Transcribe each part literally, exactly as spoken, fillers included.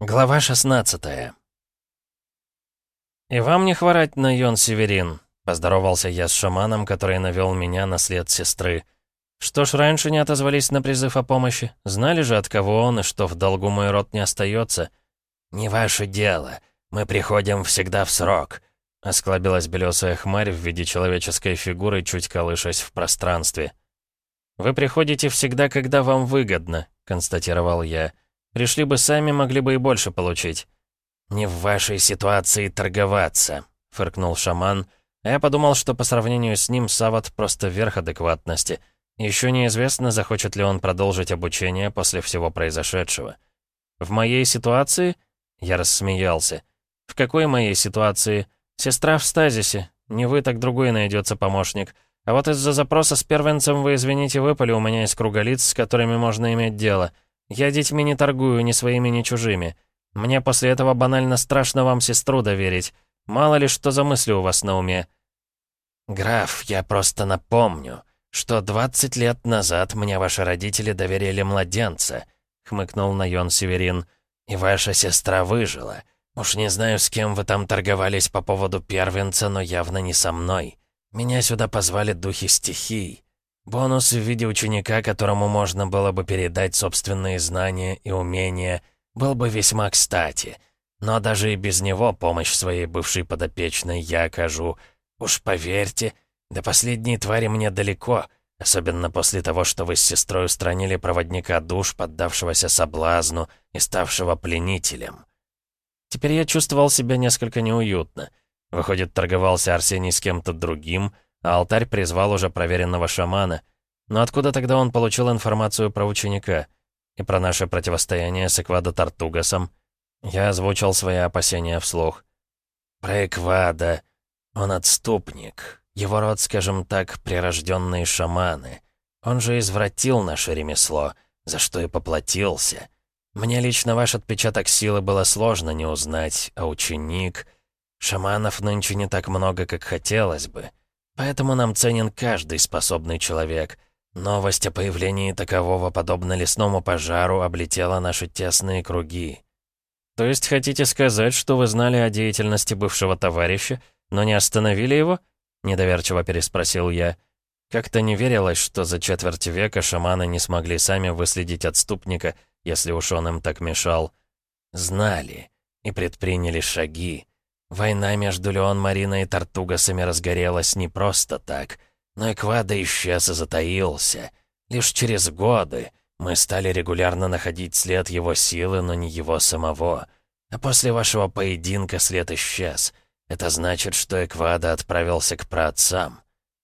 Глава шестнадцатая. «И вам не хворать, Найон Северин», — поздоровался я с шаманом, который навел меня на след сестры. «Что ж, раньше не отозвались на призыв о помощи? Знали же, от кого он, и что в долгу мой род не остается?» «Не ваше дело. Мы приходим всегда в срок», — осклабилась белесая хмарь в виде человеческой фигуры, чуть колышась в пространстве. «Вы приходите всегда, когда вам выгодно», — констатировал я. «Пришли бы сами, могли бы и больше получить». «Не в вашей ситуации торговаться», — фыркнул шаман. А я подумал, что по сравнению с ним Сават просто верх адекватности. Еще неизвестно, захочет ли он продолжить обучение после всего произошедшего. «В моей ситуации?» — я рассмеялся. «В какой моей ситуации? Сестра в стазисе. Не вы, так другой найдется помощник. А вот из-за запроса с первенцем вы, извините, выпали, у меня есть круга лиц, с которыми можно иметь дело. Я детьми не торгую, ни своими, ни чужими. Мне после этого банально страшно вам сестру доверить. Мало ли, что за мысли у вас на уме». «Граф, я просто напомню, что двадцать лет назад мне ваши родители доверили младенца», — хмыкнул Найон Северин. «И ваша сестра выжила. Уж не знаю, с кем вы там торговались по поводу первенца, но явно не со мной. Меня сюда позвали духи стихий. Бонус в виде ученика, которому можно было бы передать собственные знания и умения, был бы весьма кстати. Но даже и без него помощь своей бывшей подопечной я окажу. Уж поверьте, до последней твари мне далеко, особенно после того, что вы с сестрой устранили проводника душ, поддавшегося соблазну и ставшего пленителем». Теперь я чувствовал себя несколько неуютно. Выходит, торговался Арсений с кем-то другим, а алтарь призвал уже проверенного шамана. Но откуда тогда он получил информацию про ученика? И про наше противостояние с Эквадо Тартугасом? Я озвучил свои опасения вслух. «Про Эквадо. Он отступник. Его род, скажем так, прирожденные шаманы. Он же извратил наше ремесло, за что и поплатился. Мне лично ваш отпечаток силы было сложно не узнать, а ученик... Шаманов нынче не так много, как хотелось бы. Поэтому нам ценен каждый способный человек. Новость о появлении такового, подобно лесному пожару, облетела наши тесные круги». «То есть хотите сказать, что вы знали о деятельности бывшего товарища, но не остановили его?» — недоверчиво переспросил я. Как-то не верилось, что за четверть века шаманы не смогли сами выследить отступника, если уж он им так мешал. «Знали и предприняли шаги. Война между Леон Мариной и Тартугасами разгорелась не просто так, но Эквадо исчез и затаился. Лишь через годы мы стали регулярно находить след его силы, но не его самого. А после вашего поединка след исчез. Это значит, что Эквадо отправился к праотцам».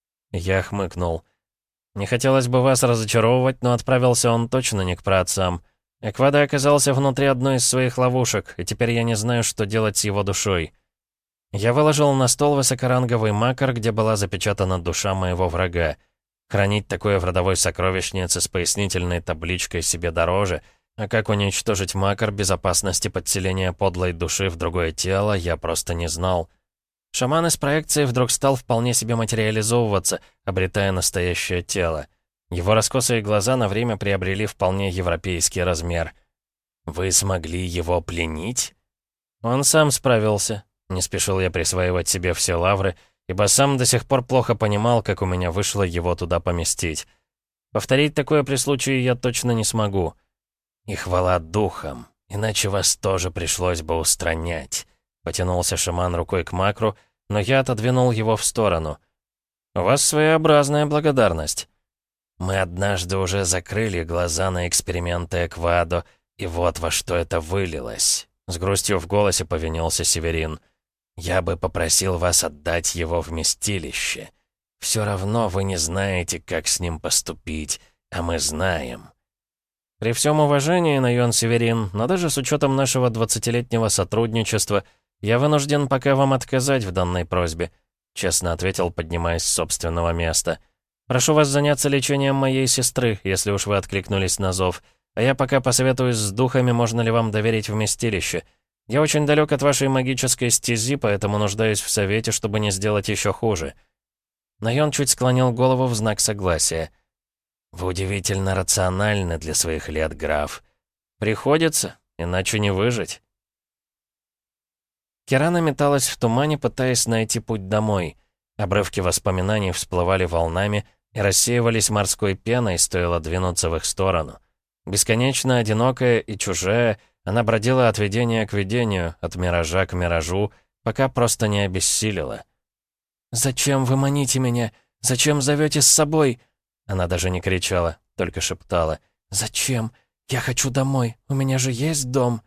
Я хмыкнул. «Не хотелось бы вас разочаровывать, но отправился он точно не к праотцам. Эквадо оказался внутри одной из своих ловушек, и теперь я не знаю, что делать с его душой». Я выложил на стол высокоранговый макар, где была запечатана душа моего врага. Хранить такое в родовой сокровищнице с пояснительной табличкой себе дороже, а как уничтожить макар безопасности подселения подлой души в другое тело, я просто не знал. Шаман из проекции вдруг стал вполне себе материализовываться, обретая настоящее тело. Его раскосые глаза на время приобрели вполне европейский размер. «Вы смогли его пленить?» «Он сам справился». Не спешил я присваивать себе все лавры, ибо сам до сих пор плохо понимал, как у меня вышло его туда поместить. Повторить такое при случае я точно не смогу. «И хвала духам, иначе вас тоже пришлось бы устранять», — потянулся шаман рукой к макру, но я отодвинул его в сторону. «У вас своеобразная благодарность». «Мы однажды уже закрыли глаза на эксперименты Эквадо, и вот во что это вылилось», — с грустью в голосе повинился Северин. «Я бы попросил вас отдать его вместилище. Все равно вы не знаете, как с ним поступить, а мы знаем». «При всем уважении, Найон Северин, но даже с учетом нашего двадцатилетнего сотрудничества, я вынужден пока вам отказать в данной просьбе», — честно ответил, поднимаясь с собственного места. «Прошу вас заняться лечением моей сестры, если уж вы откликнулись на зов, а я пока посоветуюсь с духами, можно ли вам доверить вместилище. Я очень далек от вашей магической стези, поэтому нуждаюсь в совете, чтобы не сделать еще хуже». Найон чуть склонил голову в знак согласия. «Вы удивительно рациональны для своих лет, граф». «Приходится, иначе не выжить», Кирана металась в тумане, пытаясь найти путь домой. Обрывки воспоминаний всплывали волнами и рассеивались морской пеной, стоило двинуться в их сторону. Бесконечно одинокая и чужая, она бродила от видения к видению, от миража к миражу, пока просто не обессилила. «Зачем вы маните меня? Зачем зовете с собой?» Она даже не кричала, только шептала. «Зачем? Я хочу домой, у меня же есть дом».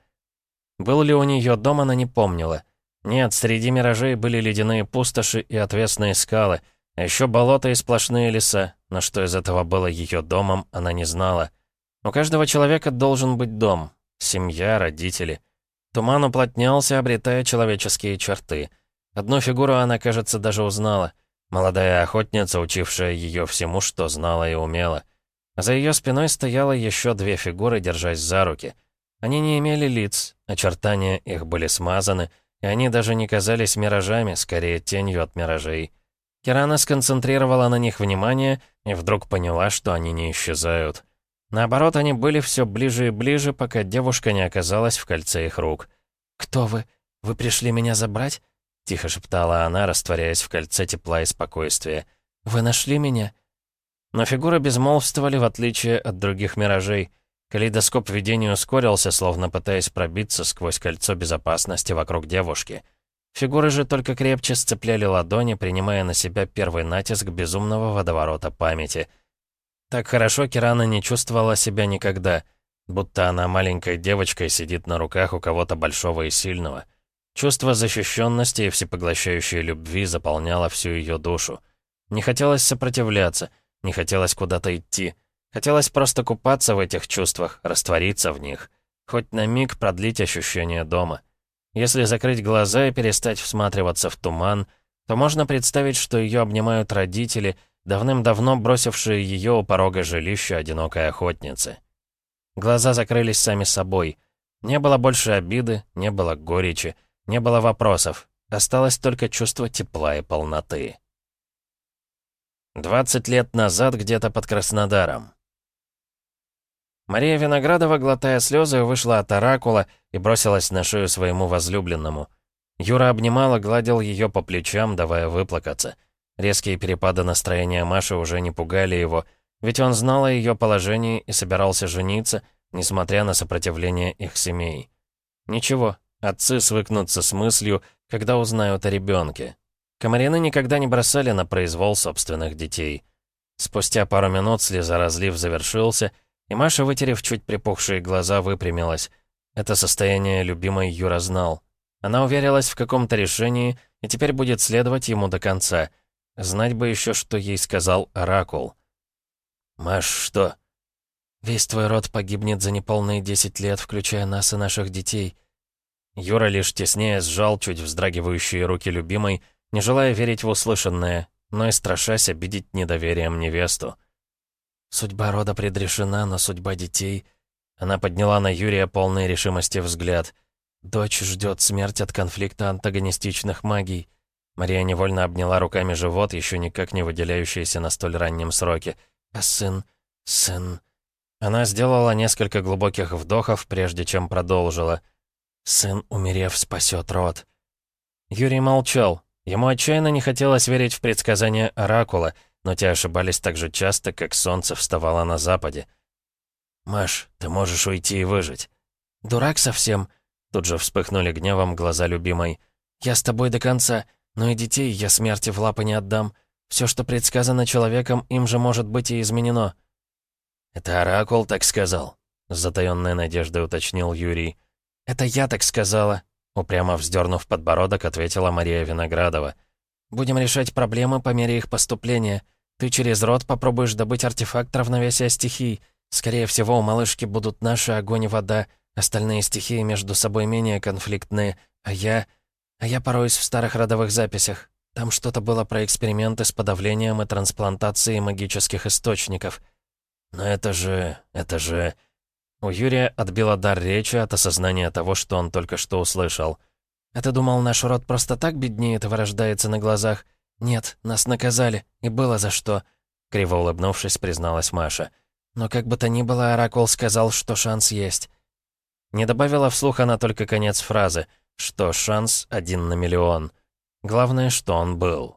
Был ли у нее дом, она не помнила. Нет, среди миражей были ледяные пустоши и отвесные скалы, а еще болота и сплошные леса, но что из этого было ее домом, она не знала. У каждого человека должен быть дом, семья, родители. Туман уплотнялся, обретая человеческие черты. Одну фигуру она, кажется, даже узнала. Молодая охотница, учившая ее всему, что знала и умела. За ее спиной стояло еще две фигуры, держась за руки. Они не имели лиц, очертания их были смазаны, и они даже не казались миражами, скорее тенью от миражей. Кирана сконцентрировала на них внимание и вдруг поняла, что они не исчезают. Наоборот, они были все ближе и ближе, пока девушка не оказалась в кольце их рук. «Кто вы? Вы пришли меня забрать?» — тихо шептала она, растворяясь в кольце тепла и спокойствия. «Вы нашли меня?» Но фигуры безмолвствовали, в отличие от других миражей. Калейдоскоп видения ускорился, словно пытаясь пробиться сквозь кольцо безопасности вокруг девушки. Фигуры же только крепче сцепляли ладони, принимая на себя первый натиск безумного водоворота памяти. Так хорошо Кирана не чувствовала себя никогда, будто она маленькой девочкой сидит на руках у кого-то большого и сильного. Чувство защищенности и всепоглощающей любви заполняло всю ее душу. Не хотелось сопротивляться, не хотелось куда-то идти. Хотелось просто купаться в этих чувствах, раствориться в них. Хоть на миг продлить ощущение дома. Если закрыть глаза и перестать всматриваться в туман, то можно представить, что ее обнимают родители, давным-давно бросившие ее у порога жилища одинокой охотницы. Глаза закрылись сами собой. Не было больше обиды, не было горечи, не было вопросов. Осталось только чувство тепла и полноты. двадцать лет назад где-то под Краснодаром. Мария Виноградова, глотая слезы, вышла от оракула и бросилась на шею своему возлюбленному. Юра обнимал и гладил ее по плечам, давая выплакаться. Резкие перепады настроения Маши уже не пугали его, ведь он знал о ее положении и собирался жениться, несмотря на сопротивление их семей. Ничего, отцы свыкнутся с мыслью, когда узнают о ребенке. Комарины никогда не бросали на произвол собственных детей. Спустя пару минут слезоразлив завершился, и Маша, вытерев чуть припухшие глаза, выпрямилась. Это состояние любимой Юра знал. Она уверилась в каком-то решении и теперь будет следовать ему до конца. Знать бы еще, что ей сказал Оракул. «Маш, что?» «Весь твой род погибнет за неполные десять лет, включая нас и наших детей». Юра лишь теснее сжал чуть вздрагивающие руки любимой, не желая верить в услышанное, но и страшась обидеть недоверием невесту. «Судьба рода предрешена, но судьба детей...» Она подняла на Юрия полной решимости взгляд. «Дочь ждет смерть от конфликта антагонистичных магий». Мария невольно обняла руками живот, еще никак не выделяющийся на столь раннем сроке. «А сын... сын...» Она сделала несколько глубоких вдохов, прежде чем продолжила. «Сын, умерев, спасет род». Юрий молчал. Ему отчаянно не хотелось верить в предсказания Оракула, но те ошибались так же часто, как солнце вставало на западе. «Маш, ты можешь уйти и выжить». «Дурак совсем?» Тут же вспыхнули гневом глаза любимой. «Я с тобой до конца, но и детей я смерти в лапы не отдам. Все, что предсказано человеком, им же может быть и изменено». «Это Оракул так сказал», — с затаённой надеждой уточнил Юрий. «Это я так сказала», — упрямо вздернув подбородок, ответила Мария Виноградова. «Будем решать проблемы по мере их поступления. Ты через род попробуешь добыть артефакт равновесия стихий. Скорее всего, у малышки будут наши огонь и вода. Остальные стихии между собой менее конфликтные. А я... А я пороюсь в старых родовых записях. Там что-то было про эксперименты с подавлением и трансплантацией магических источников. Но это же... это же...» У Юрия отбило дар речи от осознания того, что он только что услышал. «А ты думал, наш род просто так беднеет и вырождается на глазах? Нет, нас наказали, и было за что», — криво улыбнувшись, призналась Маша. «Но как бы то ни было, Оракул сказал, что шанс есть». Не добавила вслух она только конец фразы. что шанс один на миллион. Главное, что он был.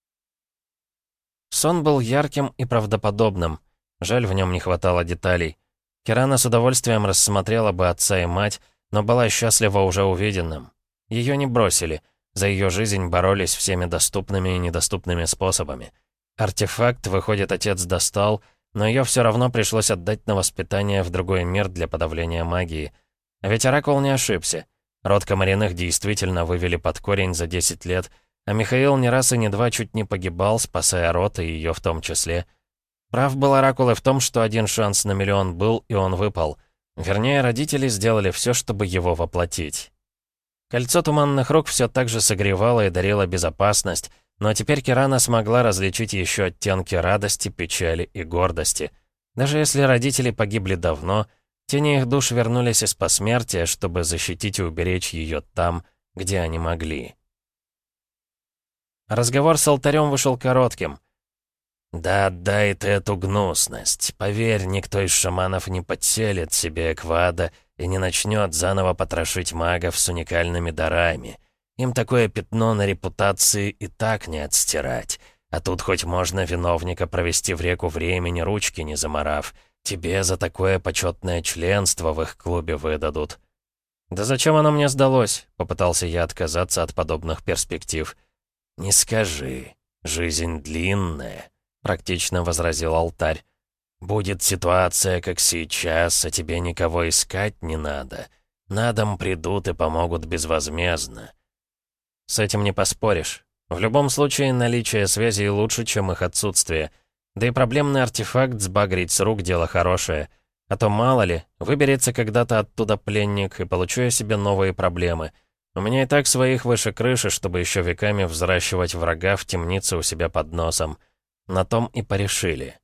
Сон был ярким и правдоподобным. Жаль, в нем не хватало деталей. Кирана с удовольствием рассмотрела бы отца и мать, но была счастлива уже увиденным. Ее не бросили. За ее жизнь боролись всеми доступными и недоступными способами. Артефакт, выходит, отец достал, но ее все равно пришлось отдать на воспитание в другой мир для подавления магии. А ведь Оракул не ошибся. Род Комариных действительно вывели под корень за десять лет, а Михаил не раз и не два чуть не погибал, спасая род и ее в том числе. Прав был Оракул и в том, что один шанс на миллион был, и он выпал. Вернее, родители сделали все, чтобы его воплотить. Кольцо туманных рук все так же согревало и дарило безопасность, но теперь Кирана смогла различить еще оттенки радости, печали и гордости. Даже если родители погибли давно, тени их душ вернулись из посмертия, чтобы защитить и уберечь ее там, где они могли. Разговор с алтарем вышел коротким. «Да отдай ты эту гнусность. Поверь, никто из шаманов не подселит себе Эквада и не начнет заново потрошить магов с уникальными дарами. Им такое пятно на репутации и так не отстирать. А тут хоть можно виновника провести в реку времени, ручки не замарав. Тебе за такое почетное членство в их клубе выдадут». «Да зачем оно мне сдалось?» — попытался я отказаться от подобных перспектив. «Не скажи. Жизнь длинная», — практично возразил алтарь. «Будет ситуация, как сейчас, а тебе никого искать не надо. На дом придут и помогут безвозмездно». «С этим не поспоришь. В любом случае, наличие связей лучше, чем их отсутствие. Да и проблемный артефакт сбагрить с рук — дело хорошее. А то, мало ли, выберется когда-то оттуда пленник, и получу я себе новые проблемы. У меня и так своих выше крыши, чтобы еще веками взращивать врага в темнице у себя под носом. На том и порешили».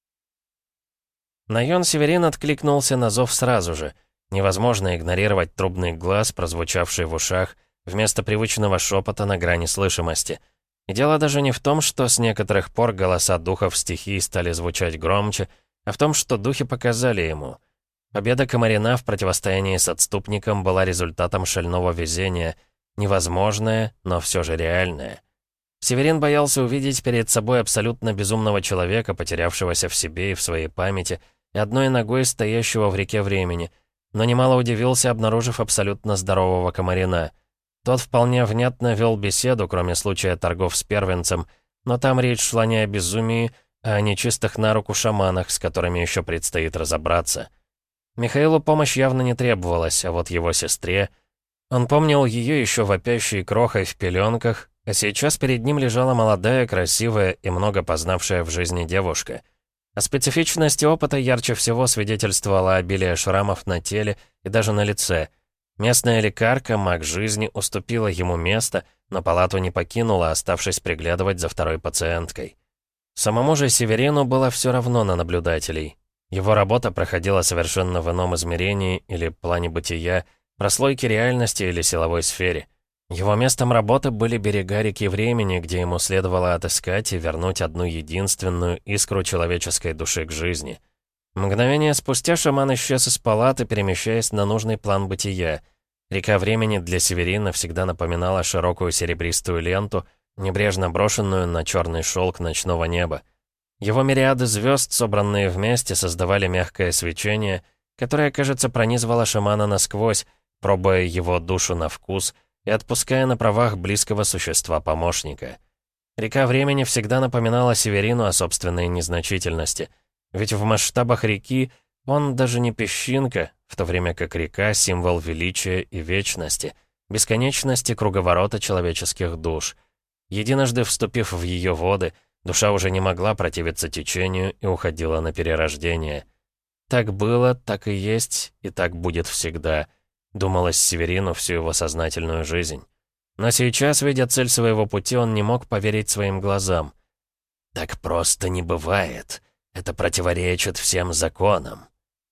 Найон Северин откликнулся на зов сразу же. Невозможно игнорировать трубный глаз, прозвучавший в ушах, вместо привычного шепота на грани слышимости. И дело даже не в том, что с некоторых пор голоса духов стихий стали звучать громче, а в том, что духи показали ему. Победа Комарина в противостоянии с отступником была результатом шального везения, невозможное, но все же реальное. Северин боялся увидеть перед собой абсолютно безумного человека, потерявшегося в себе и в своей памяти, и одной ногой стоящего в реке времени, но немало удивился, обнаружив абсолютно здорового Комарина. Тот вполне внятно вел беседу, кроме случая торгов с первенцем, но там речь шла не о безумии, а о нечистых на руку шаманах, с которыми еще предстоит разобраться. Михаилу помощь явно не требовалась, а вот его сестре... Он помнил ее еще вопящей крохой в пеленках, а сейчас перед ним лежала молодая, красивая и много познавшая в жизни девушка. О специфичности опыта ярче всего свидетельствовало обилие шрамов на теле и даже на лице. Местная лекарка, маг жизни, уступила ему место, но палату не покинула, оставшись приглядывать за второй пациенткой. Самому же Северину было все равно на наблюдателей. Его работа проходила совершенно в ином измерении или плане бытия, прослойке реальности или силовой сфере. Его местом работы были берега реки времени, где ему следовало отыскать и вернуть одну единственную искру человеческой души к жизни. Мгновение спустя шаман исчез из палаты, перемещаясь на нужный план бытия. Река времени для Северина всегда напоминала широкую серебристую ленту, небрежно брошенную на черный шелк ночного неба. Его мириады звезд, собранные вместе, создавали мягкое свечение, которое, кажется, пронизывало шамана насквозь, пробуя его душу на вкус и отпуская на правах близкого существа-помощника. Река времени всегда напоминала Северину о собственной незначительности, ведь в масштабах реки он даже не песчинка, в то время как река — символ величия и вечности, бесконечности круговорота человеческих душ. Единожды вступив в ее воды, душа уже не могла противиться течению и уходила на перерождение. Так было, так и есть, и так будет всегда, думалось Северину всю его сознательную жизнь. Но сейчас, видя цель своего пути, он не мог поверить своим глазам. «Так просто не бывает. Это противоречит всем законам».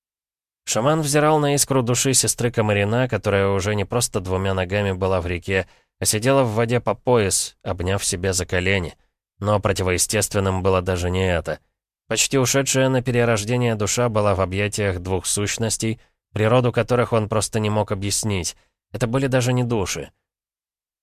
Шаман взирал на искру души сестры Комарина, которая уже не просто двумя ногами была в реке, а сидела в воде по пояс, обняв себя за колени. Но противоестественным было даже не это. Почти ушедшая на перерождение душа была в объятиях двух сущностей, природу которых он просто не мог объяснить. Это были даже не души.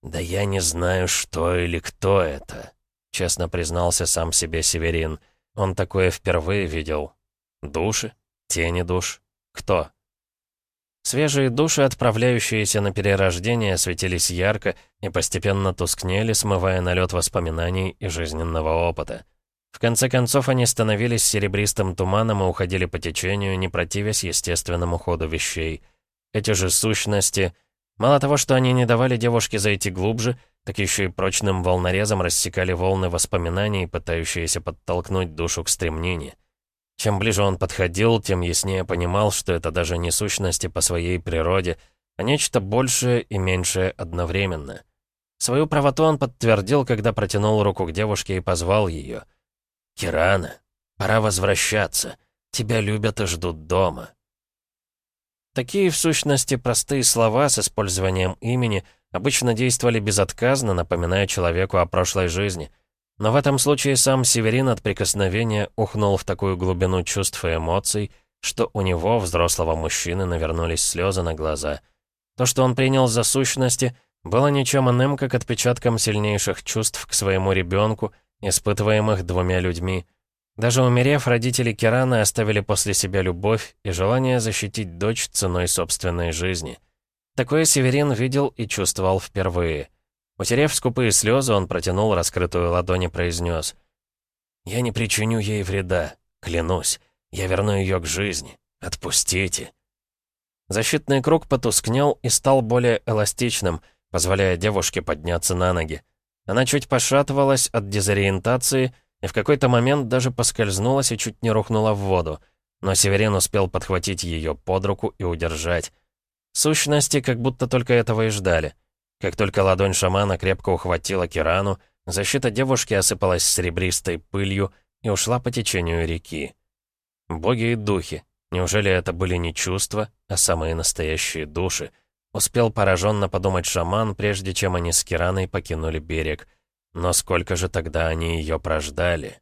«Да я не знаю, что или кто это», — честно признался сам себе Северин. Он такое впервые видел. Души? Тени душ? Кто? Свежие души, отправляющиеся на перерождение, светились ярко и постепенно тускнели, смывая налет воспоминаний и жизненного опыта. В конце концов, они становились серебристым туманом и уходили по течению, не противясь естественному ходу вещей. Эти же сущности, мало того, что они не давали девушке зайти глубже, так еще и прочным волнорезом рассекали волны воспоминаний, пытающиеся подтолкнуть душу к стремнению. Чем ближе он подходил, тем яснее понимал, что это даже не сущности по своей природе, а нечто большее и меньшее одновременно. Свою правоту он подтвердил, когда протянул руку к девушке и позвал ее. «Кирана, пора возвращаться. Тебя любят и ждут дома». Такие, в сущности, простые слова с использованием имени обычно действовали безотказно, напоминая человеку о прошлой жизни. Но в этом случае сам Северин от прикосновения ухнул в такую глубину чувств и эмоций, что у него, взрослого мужчины, навернулись слезы на глаза. То, что он принял за сущности, было ничем иным, как отпечатком сильнейших чувств к своему ребенку, испытываемых двумя людьми. Даже умерев, родители Кираны оставили после себя любовь и желание защитить дочь ценой собственной жизни. Такое Северин видел и чувствовал впервые. Утерев скупые слезы, он протянул раскрытую ладонь и произнес: «Я не причиню ей вреда, клянусь. Я верну ее к жизни. Отпустите». Защитный круг потускнел и стал более эластичным, позволяя девушке подняться на ноги. Она чуть пошатывалась от дезориентации и в какой-то момент даже поскользнулась и чуть не рухнула в воду. Но Северин успел подхватить ее под руку и удержать. Сущности как будто только этого и ждали. Как только ладонь шамана крепко ухватила Кирану, защита девушки осыпалась серебристой пылью и ушла по течению реки. Боги и духи, неужели это были не чувства, а самые настоящие души? Успел пораженно подумать шаман, прежде чем они с Кираной покинули берег. Но сколько же тогда они ее прождали?